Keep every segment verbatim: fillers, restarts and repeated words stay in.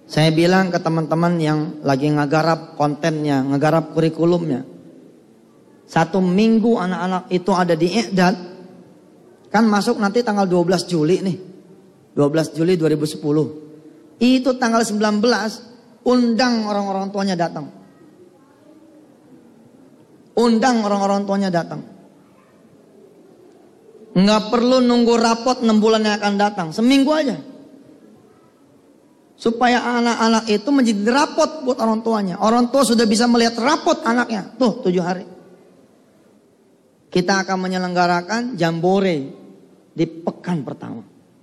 Saya bilang ke teman-teman yang lagi ngegarap kontennya, ngegarap kurikulumnya. Satu minggu anak-anak itu ada di i'dad. Kan masuk nanti tanggal dua belas Juli nih. dua belas Juli dua ribu sepuluh. Itu tanggal sembilan belas undang orang-orang tuanya datang. Undang orang-orang tuanya datang. Nggak perlu nunggu rapot enam bulan yang akan datang. Seminggu aja. Supaya anak-anak itu menjadi rapot buat orang tuanya. Orang tua sudah bisa melihat rapot anaknya. Tuh tujuh hari. Kita akan menyelenggarakan jambore di pekan pertama.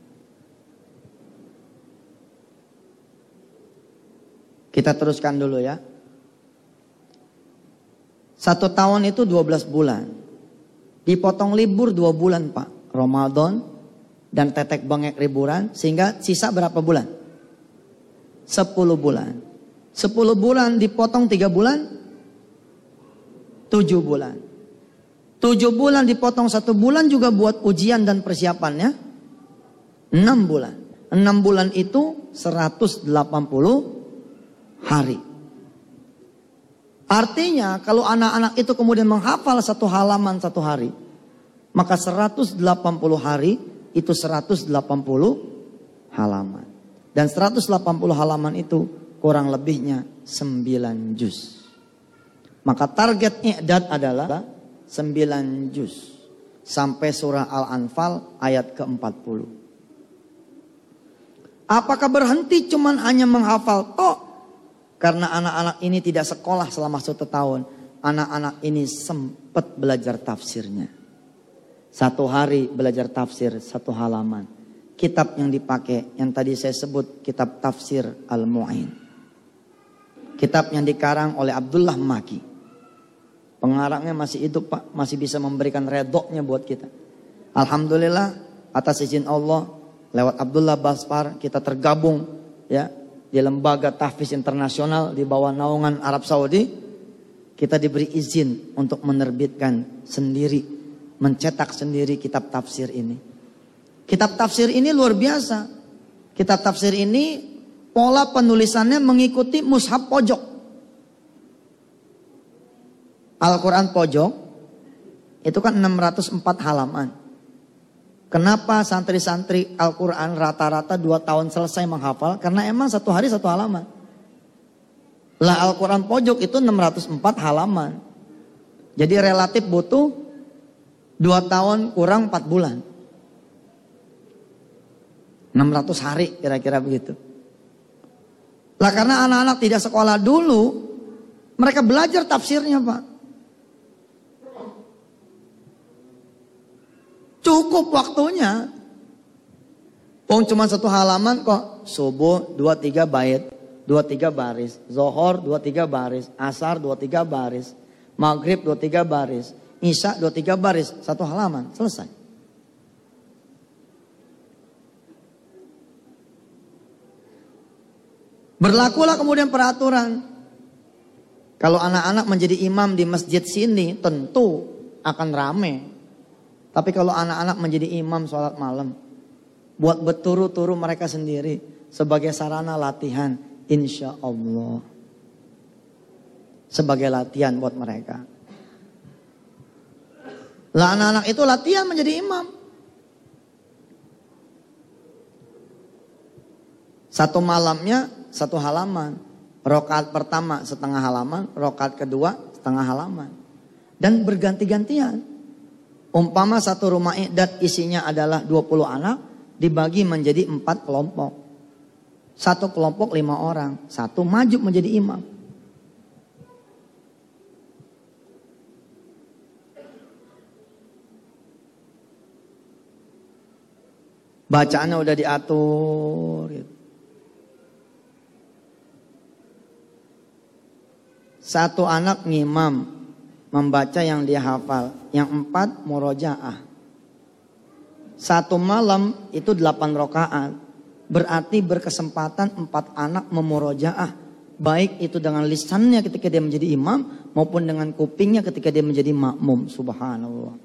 Kita teruskan dulu ya. Satu tahun itu dua belas bulan. Dipotong libur dua bulan Pak. Ramadan dan tetek bengek liburan. Sehingga sisa berapa bulan? sepuluh bulan. sepuluh bulan dipotong tiga bulan. tujuh bulan. tujuh bulan dipotong satu bulan juga buat ujian dan persiapannya. enam bulan. enam bulan itu seratus delapan puluh hari. Artinya kalau anak-anak itu kemudian menghafal satu halaman satu hari. Maka seratus delapan puluh hari itu seratus delapan puluh halaman. Dan seratus delapan puluh halaman itu kurang lebihnya sembilan juz. Maka target i'dad adalah sembilan juz. Sampai surah Al-Anfal ayat ke empat puluh. Apakah berhenti cuman hanya menghafal tok? Karena anak-anak ini tidak sekolah selama satu tahun. Anak-anak ini sempat belajar tafsirnya. Satu hari belajar tafsir satu halaman. Kitab yang dipakai yang tadi saya sebut kitab tafsir Al-Mu'in. Kitab yang dikarang oleh Abdullah Maki. Pengarangnya masih hidup Pak. Masih bisa memberikan redoknya buat kita. Alhamdulillah atas izin Allah. Lewat Abdullah Basfar kita tergabung ya di lembaga tahfiz internasional di bawah naungan Arab Saudi. Kita diberi izin untuk menerbitkan sendiri. Mencetak sendiri kitab tafsir ini. Kitab tafsir ini luar biasa. Kitab tafsir ini pola penulisannya mengikuti mushaf pojok. Al-Quran pojok itu kan enam ratus empat halaman. Kenapa santri-santri Al-Quran rata-rata dua tahun selesai menghafal? Karena emang satu hari satu halaman. Lah Al-Quran pojok itu enam ratus empat halaman. Jadi relatif butuh dua tahun kurang empat bulan. enam ratus hari kira-kira begitu. Lah karena anak-anak tidak sekolah dulu, mereka belajar tafsirnya Pak. Cukup waktunya. Pong cuma satu halaman kok. Subuh dua tiga bait, dua tiga baris. Zohor dua tiga baris, asar dua tiga baris, maghrib dua tiga baris, isya dua tiga baris, satu halaman selesai. Berlakulah kemudian peraturan. Kalau anak-anak menjadi imam di masjid sini tentu akan rame. Tapi kalau anak-anak menjadi imam sholat malam. Buat berturu-turu mereka sendiri. Sebagai sarana latihan. Insya Allah. Sebagai latihan buat mereka. Lah anak-anak itu latihan menjadi imam. Satu malamnya satu halaman. Rokaat pertama setengah halaman. Rokaat kedua setengah halaman. Dan berganti-gantian. Umpama satu rumah i'dad isinya adalah dua puluh anak. Dibagi menjadi empat kelompok. Satu kelompok lima orang. Satu maju menjadi imam. Bacaannya udah diatur gitu. Satu anak ngimam membaca yang dia hafal. Yang empat murojaah. Satu malam itu delapan rakaat. Berarti berkesempatan empat anak memurojaah. Baik itu dengan lisannya ketika dia menjadi imam. Maupun dengan kupingnya ketika dia menjadi makmum. Subhanallah.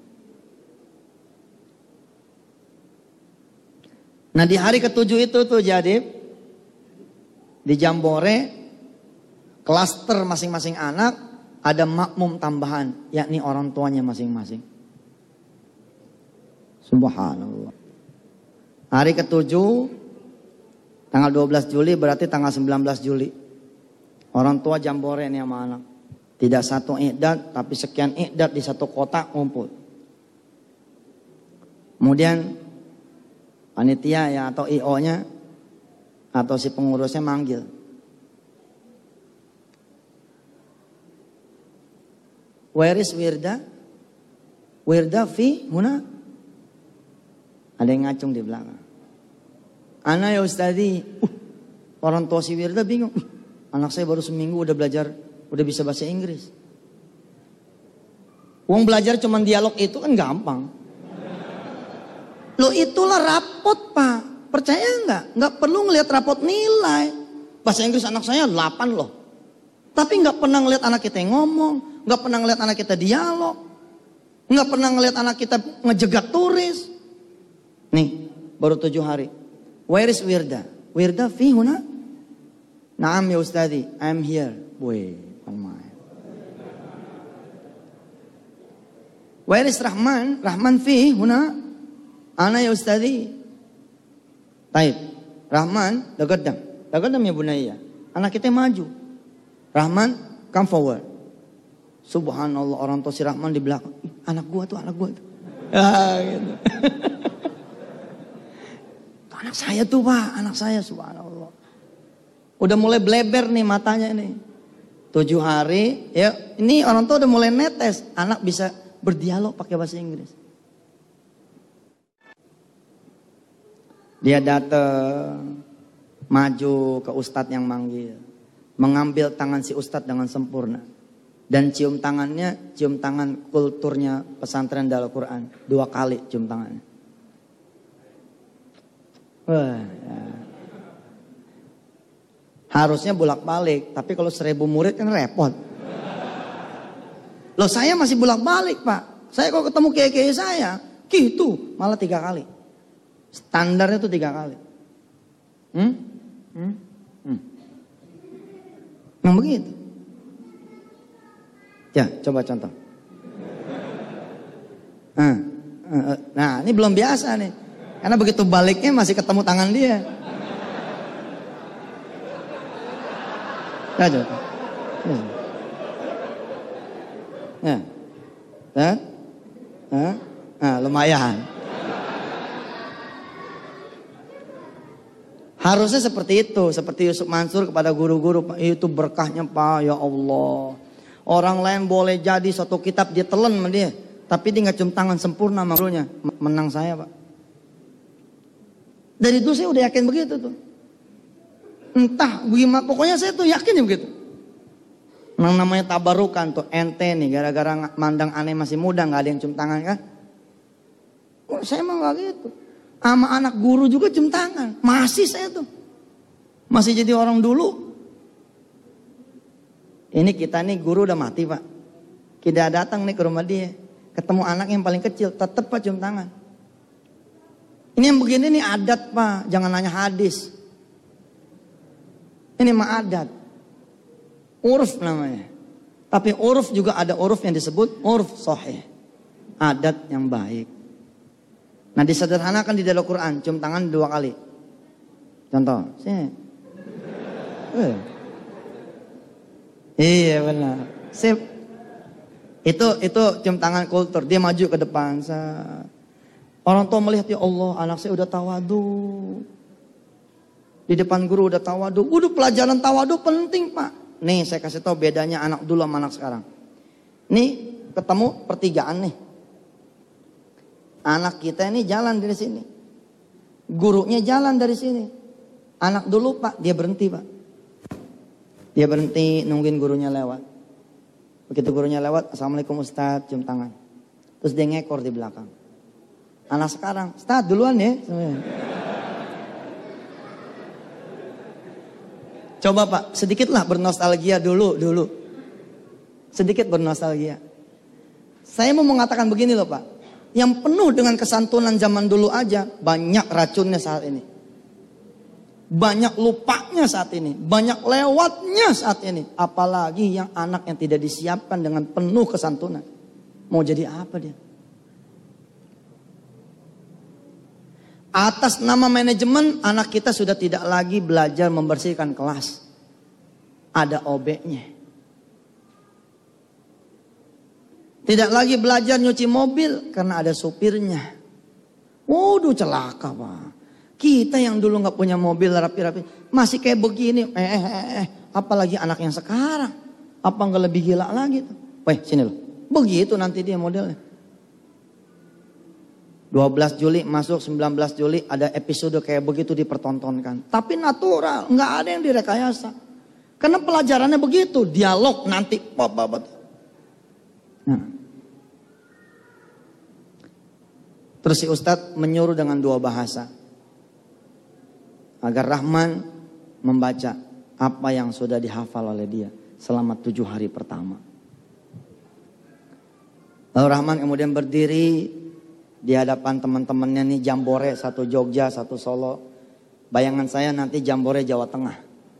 Nah di hari ketujuh itu tuh jadi. Di Jambore, klaster masing-masing anak ada makmum tambahan, yakni orang tuanya masing-masing. Subhanallah. Hari ketujuh, tanggal dua belas Juli berarti tanggal sembilan belas Juli. Orang tua Jambore ini sama anak. Tidak satu iqdat, tapi sekian iqdat di satu kota ngumpul. Kemudian panitia ya atau I O-nya atau si pengurusnya manggil. Where is Wirda? Wirda fi huna? Ada yang ngacung di belakang. Ana ya Ustadi. Uh, orang tua si Wirda bingung. Uh, anak saya baru seminggu udah belajar, udah bisa bahasa Inggris. Uang belajar cuman dialog itu kan gampang. Loh itulah rapot Pak. Percaya enggak? Enggak perlu ngelihat rapot nilai. Bahasa Inggris anak saya delapan loh. Tapi enggak pernah ngelihat anak kita yang ngomong. Enggak pernah ngelihat anak kita dialog. Enggak pernah ngelihat anak kita ngejegat turis. Nih, baru tujuh hari. Where is Wirda? Wirda fi huna? Naam ya Ustadi, I'm here. Weh, palmai. Where is Rahman? Rahman fi huna? Ana ya Ustadi. Taib. Rahman, dagadam. Dagadam ya bunaya. Anak kita maju. Rahman, come forward. Subhanallah, orang tua si Rahman di belakang. Anak gua tuh, anak gua tuh. Ah, gitu. Anak saya tuh Pak, anak saya subhanallah. Udah mulai bleber nih matanya nih. Tujuh hari, ya ini orang tua udah mulai netes. Anak bisa berdialog pakai bahasa Inggris. Dia datang, maju ke ustadz yang manggil. Mengambil tangan si ustadz dengan sempurna. Dan cium tangannya, cium tangan kulturnya pesantren Darul Quran. Dua kali cium tangannya. Wah, ya. Harusnya bolak-balik, tapi kalau seribu murid kan repot. Loh saya masih bolak-balik Pak. Saya kalau ketemu kiai-kiai saya, gitu, malah tiga kali. Standarnya tuh tiga kali. Hmm? Hmm? Hmm. Memang begitu. Ya, coba contoh. Nah, nah, ini belum biasa nih. Karena begitu baliknya masih ketemu tangan dia. Nah, coba. Ya. Ya. Nah, nah, lumayan. Harusnya seperti itu, seperti Yusuf Mansur kepada guru-guru, itu berkahnya Pak, ya Allah. Orang lain boleh jadi satu kitab dia telan sama dia, tapi dia nggak cium tangan sempurna sama gurunya. Menang saya Pak. Dari itu saya udah yakin begitu tuh. Entah gimana, pokoknya saya tuh yakin ya begitu. Yang namanya tabarukan tuh ente nih, gara-gara mandang aneh masih muda nggak ada yang cium tangan kan? Oh, saya emang nggak gitu. Sama anak guru juga cium tangan. Masih saya tuh. Masih jadi orang dulu. Ini kita nih guru udah mati Pak. Kita datang nih ke rumah dia. Ketemu anak yang paling kecil. Tetep Pak cium tangan. Ini yang begini nih adat Pak. Jangan nanya hadis. Ini mah adat. Uruf namanya. Tapi uruf juga ada uruf yang disebut uruf sahih. Adat yang baik. Nah disederhanakan di dalam Quran, cium tangan dua kali. Contoh, sini. Eh. Iya benar. Sip. Itu itu cium tangan kultur. Dia maju ke depan. Orang tua melihat ya Allah, anak saya udah tawadu. Di depan guru udah tawadu. Udah pelajaran tawadu penting Pak. Nih saya kasih tahu bedanya anak dulu sama anak sekarang. Nih ketemu pertigaan nih. Anak kita ini jalan dari sini. Gurunya jalan dari sini. Anak dulu Pak, dia berhenti Pak. Dia berhenti nungguin gurunya lewat. Begitu gurunya lewat, Assalamualaikum Ustadz, cium tangan. Terus dia ngekor di belakang. Anak sekarang, Ustadz duluan ya. Coba Pak, sedikitlah bernostalgia dulu, dulu. Sedikit bernostalgia. Saya mau mengatakan begini loh Pak. Yang penuh dengan kesantunan zaman dulu aja, banyak racunnya saat ini. Banyak lupanya saat ini. Banyak lewatnya saat ini. Apalagi yang anak yang tidak disiapkan dengan penuh kesantunan. Mau jadi apa dia? Atas nama manajemen, anak kita sudah tidak lagi belajar membersihkan kelas. Ada O B-nya. Tidak lagi belajar nyuci mobil karena ada supirnya. Waduh, celaka Pak. Kita yang dulu gak punya mobil rapi-rapi masih kayak begini. Eh, eh, eh, eh. Apalagi anak yang sekarang. Apa gak lebih gila lagi tuh? Weh, sini loh. Begitu nanti dia modelnya. dua belas Juli masuk, sembilan belas Juli ada episode kayak begitu dipertontonkan. Tapi natural, nggak ada yang direkayasa. Karena pelajarannya begitu, dialog nanti. Nah. Terus si Ustadz menyuruh dengan dua bahasa. Agar Rahman membaca apa yang sudah dihafal oleh dia selama tujuh hari pertama. Lalu Rahman kemudian berdiri di hadapan teman-temannya nih, Jambore, satu Jogja, satu Solo. Bayangan saya nanti Jambore Jawa Tengah.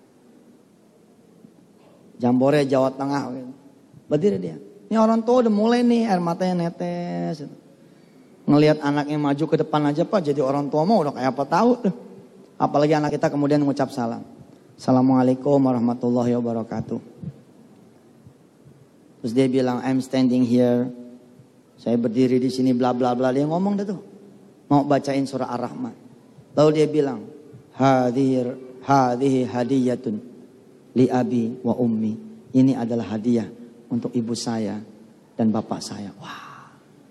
Jambore Jawa Tengah. Berdiri dia. Ini orang tua udah mulai nih air matanya netes. Ngelihat anaknya maju ke depan aja Pak, jadi orang tua mau udah kayak apa tahu tuh. Apalagi anak kita kemudian mengucap salam. Assalamualaikum warahmatullahi wabarakatuh. Terus dia bilang, I'm standing here. Saya berdiri di sini bla bla bla, dia ngomong dah tuh. Mau bacain surah Ar-Rahman. Lalu dia bilang, Hadir hadhihi hadiyatun li abi wa ummi. Ini adalah hadiah untuk ibu saya dan bapak saya. Wah.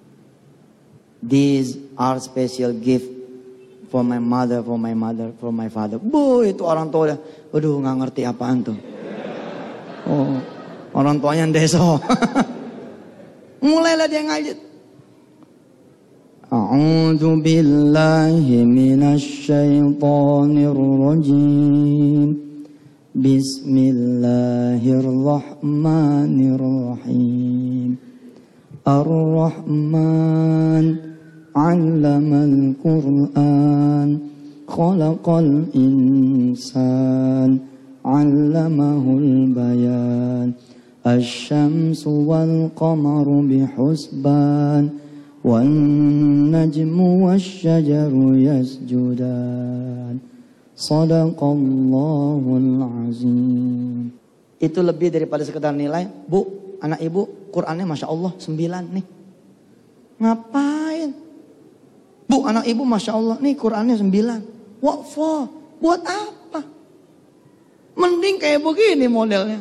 These are special gift for my mother, for my mother, for my father. Bu, itu orang tua dah. Waduh, nggak ngerti apaan tuh. Oh, orang tuanya deso. Mulailah dia ngaji. A'udzu billahi minasy syaithanir rajim. Bismillahirrahmanirrahim. Ar-Rahman 'allamal Qur'an. Khalaqal insan 'allamahul bayan. Asy-syamsu wal qamaru bihusban wan najmu wasy-syajaru yasjudan. Shadaqallahul azim. Itu lebih daripada sekedar nilai. Bu, anak ibu Qur'annya Masya Allah sembilan nih. Ngapain? Bu, anak ibu Masya Allah nih Qur'annya sembilan. What for? Buat apa? Mending kayak begini modelnya.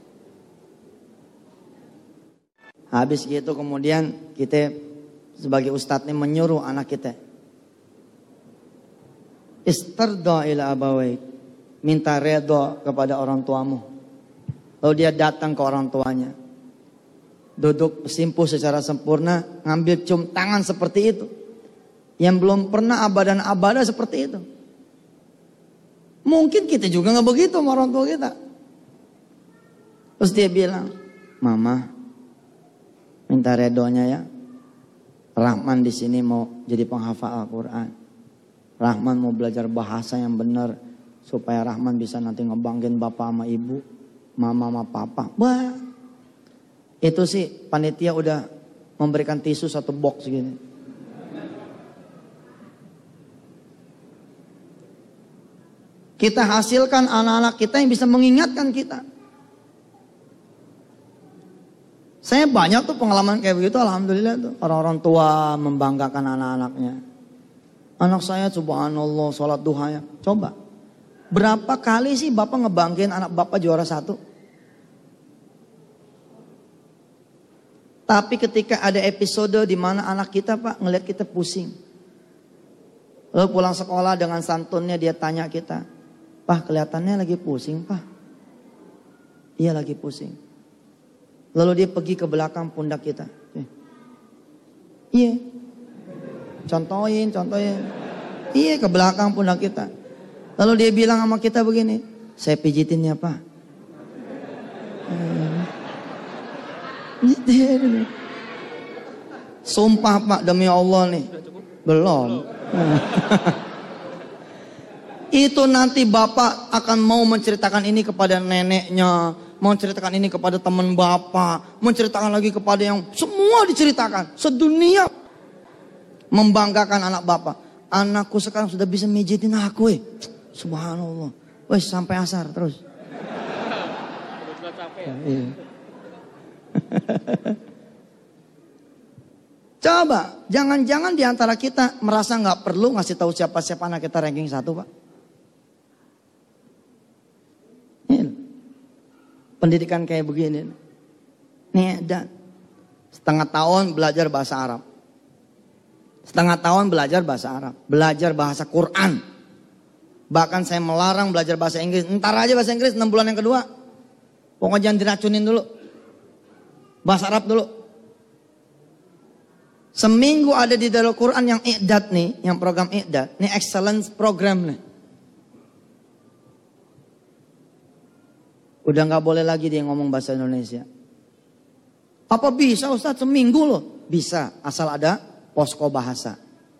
Habis gitu kemudian kita sebagai ustadz ini menyuruh anak kita. Istarda ila abawaik. Minta redha kepada orang tuamu. Lalu dia datang ke orang tuanya. Duduk simpuh secara sempurna. Ngambil cium tangan seperti itu. Yang belum pernah abad dan abada seperti itu. Mungkin kita juga gak begitu sama orang tua kita. Terus dia bilang, Mama, minta redonya ya. Rahman di sini mau jadi penghafal Al-Quran. Rahman mau belajar bahasa yang benar. Supaya Rahman bisa nanti ngebanggain bapak sama ibu. Mama sama papa. Wah. Itu sih panitia udah memberikan tisu satu box gini. Kita hasilkan anak-anak kita yang bisa mengingatkan kita. Saya banyak tuh pengalaman kayak begitu, alhamdulillah tuh. Orang-orang tua membanggakan anak-anaknya. Anak saya subhanallah sholat duhanya. Coba. Berapa kali sih bapak ngebanggain anak bapak juara satu? Tapi ketika ada episode di mana anak kita Pak ngelihat kita pusing. Lalu pulang sekolah dengan santunnya dia tanya kita. Pak kelihatannya lagi pusing Pak. Iya lagi pusing. Lalu dia pergi ke belakang pundak kita. Iya. Contohin, contohin. Iya ke belakang pundak kita. Lalu dia bilang sama kita begini. Saya pijitin ya Pak. Sumpah Pak demi Allah nih. Belum. Itu nanti bapak akan mau menceritakan ini kepada neneknya, mau menceritakan ini kepada teman bapak, menceritakan lagi kepada yang semua diceritakan sedunia, membanggakan anak bapak. Anakku sekarang sudah bisa mijitin aku, eh. Subhanallah. Wes sampai asar terus. Coba, jangan-jangan di antara kita merasa nggak perlu ngasih tahu siapa-siapa anak kita ranking satu, Pak. Pendidikan kayak begini. Nih, dan setengah tahun belajar bahasa Arab. Setengah tahun belajar bahasa Arab. Belajar bahasa Quran. Bahkan saya melarang belajar bahasa Inggris. Ntar aja bahasa Inggris enam bulan yang kedua. Pokoknya jangan diracunin dulu. Bahasa Arab dulu. Seminggu ada di Darul Quran yang i'dad nih. Yang program i'dad. Ini excellence program nih. Udah gak boleh lagi dia ngomong bahasa Indonesia. Apa bisa Ustadz seminggu loh? Bisa, asal ada posko bahasa.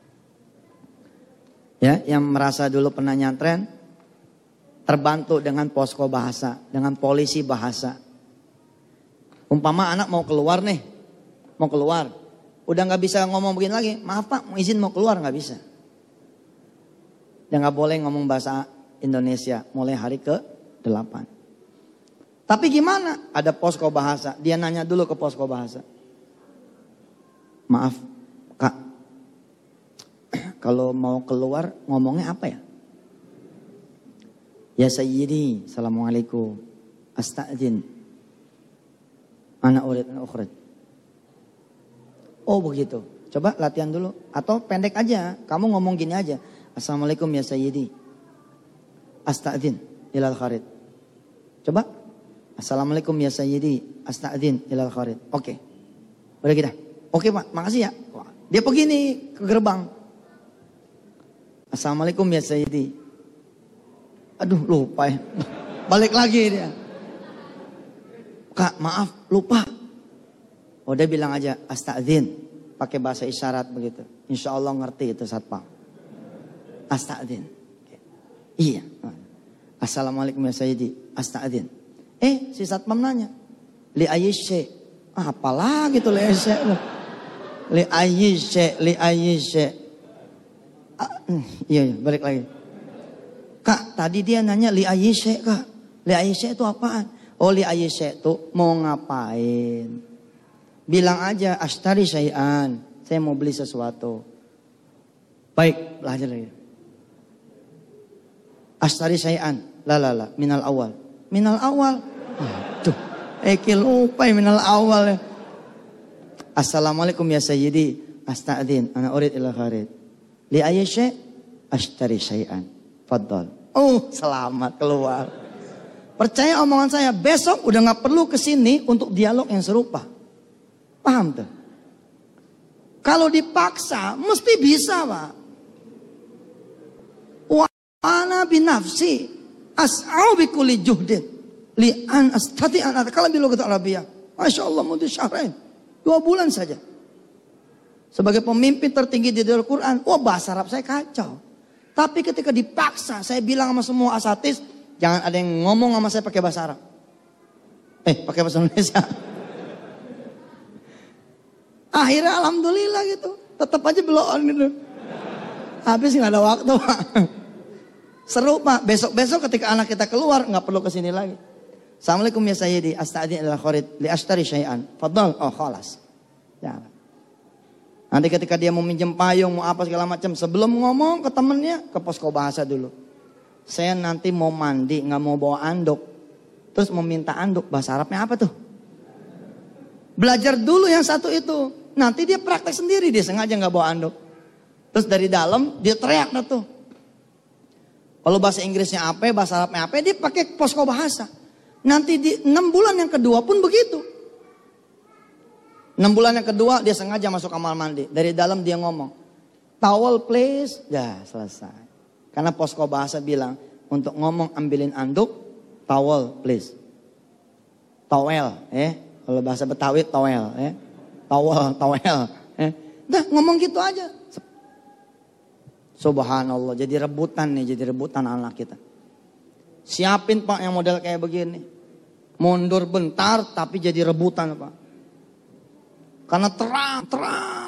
Ya, yang merasa dulu pernah nyantren, terbantu dengan posko bahasa, dengan polisi bahasa. Umpama anak mau keluar nih, mau keluar. Udah gak bisa ngomong begini lagi, maaf Pak, mau izin mau keluar, gak bisa. Udah gak boleh ngomong bahasa Indonesia mulai hari ke delapan. Tapi gimana? Ada posko bahasa. Dia nanya dulu ke posko bahasa. Maaf, Kak. Kalau mau keluar ngomongnya apa ya? Ya Sayyidi, Assalamualaikum. Astagfirullah. Ana urid ana ukhraj. Oh begitu. Coba latihan dulu. Atau pendek aja. Kamu ngomong gini aja. Assalamualaikum ya Sayyidi. Astagfirullah ilal kharid. Coba. Assalamualaikum ya Sayyidi, astagfirullah ilal kharid. Oke. Udah kita. Oke Pak, makasih ya. Dia pergi nih ke gerbang. Assalamualaikum ya Sayyidi. Aduh lupa ya. Balik lagi dia. Kak maaf lupa. Oh dia bilang aja astagfirullah. Pakai bahasa isyarat begitu. Insya Allah ngerti itu satpam. Astagfirullah. Iya. Assalamualaikum ya Sayyidi, astagfirullah. Eh si satpam nanya, li ayyishe, ah, apalagi tuh li ayyishe, li ayyishe, li ayyishe. Ah, iya, iya balik lagi. Kak tadi dia nanya li ayyishe kak, li ayyishe itu apaan? Oh li ayyishe itu mau ngapain? Bilang aja ashtari syai'an, saya mau beli sesuatu. Baik, belajar lagi. Ashtari syai'an, la la la, minal awal. Minal awal. Aduh, eki lupa ya minal awal ya. Assalamualaikum ya Sayyidi. Astagfirullah, ana urid ila kharid. Li ayyi syai' ashtari syai'an. Faddal. Oh, selamat keluar. Percaya omongan saya, besok udah gak perlu kesini untuk dialog yang serupa. Paham tuh? Kalau dipaksa, mesti bisa Pak. Wa ana binafsi as'au bikulli juhdin. Li'an astati an atakala bilogat Arabiyah. Masya Allah mudah syahrain. Dua bulan saja. Sebagai pemimpin tertinggi di Darul Quran. Wah bahasa Arab saya kacau. Tapi ketika dipaksa. Saya bilang sama semua asatis. Jangan ada yang ngomong sama saya pakai bahasa Arab. Eh pakai bahasa Indonesia. Akhirnya alhamdulillah gitu. Tetap aja belon gitu. Habis gak ada waktu Pak. Seru Pak. Besok-besok ketika anak kita keluar. Gak perlu kesini lagi. Assalamualaikum ya Sayyidi, astagfirullah ilal kharid, li ashtari syai'an. Fadal, oh khalas. Ya. Nanti ketika dia mau minjem payung, mau apa segala macam, sebelum ngomong ke temennya, ke posko bahasa dulu. Saya nanti mau mandi, nggak mau bawa anduk. Terus mau minta anduk, bahasa Arabnya apa tuh? Belajar dulu yang satu itu. Nanti dia praktek sendiri, dia sengaja nggak bawa anduk. Terus dari dalam, dia teriak dah tuh. Kalau bahasa Inggrisnya apa, bahasa Arabnya apa, dia pakai posko bahasa. Nanti di enam bulan yang kedua pun begitu. Enam bulan yang kedua dia sengaja masuk kamar mandi. Dari dalam dia ngomong, towel please. Dah selesai. Karena posko bahasa bilang, untuk ngomong ambilin anduk, towel please. Towel, eh. Kalau bahasa Betawi towel, eh. Towel, towel, eh. Dah ngomong gitu aja. Subhanallah, jadi rebutan nih, jadi rebutan anak kita. Siapin Pak yang model kayak begini. Mundur bentar tapi jadi rebutan Pak. Karena terang, terang.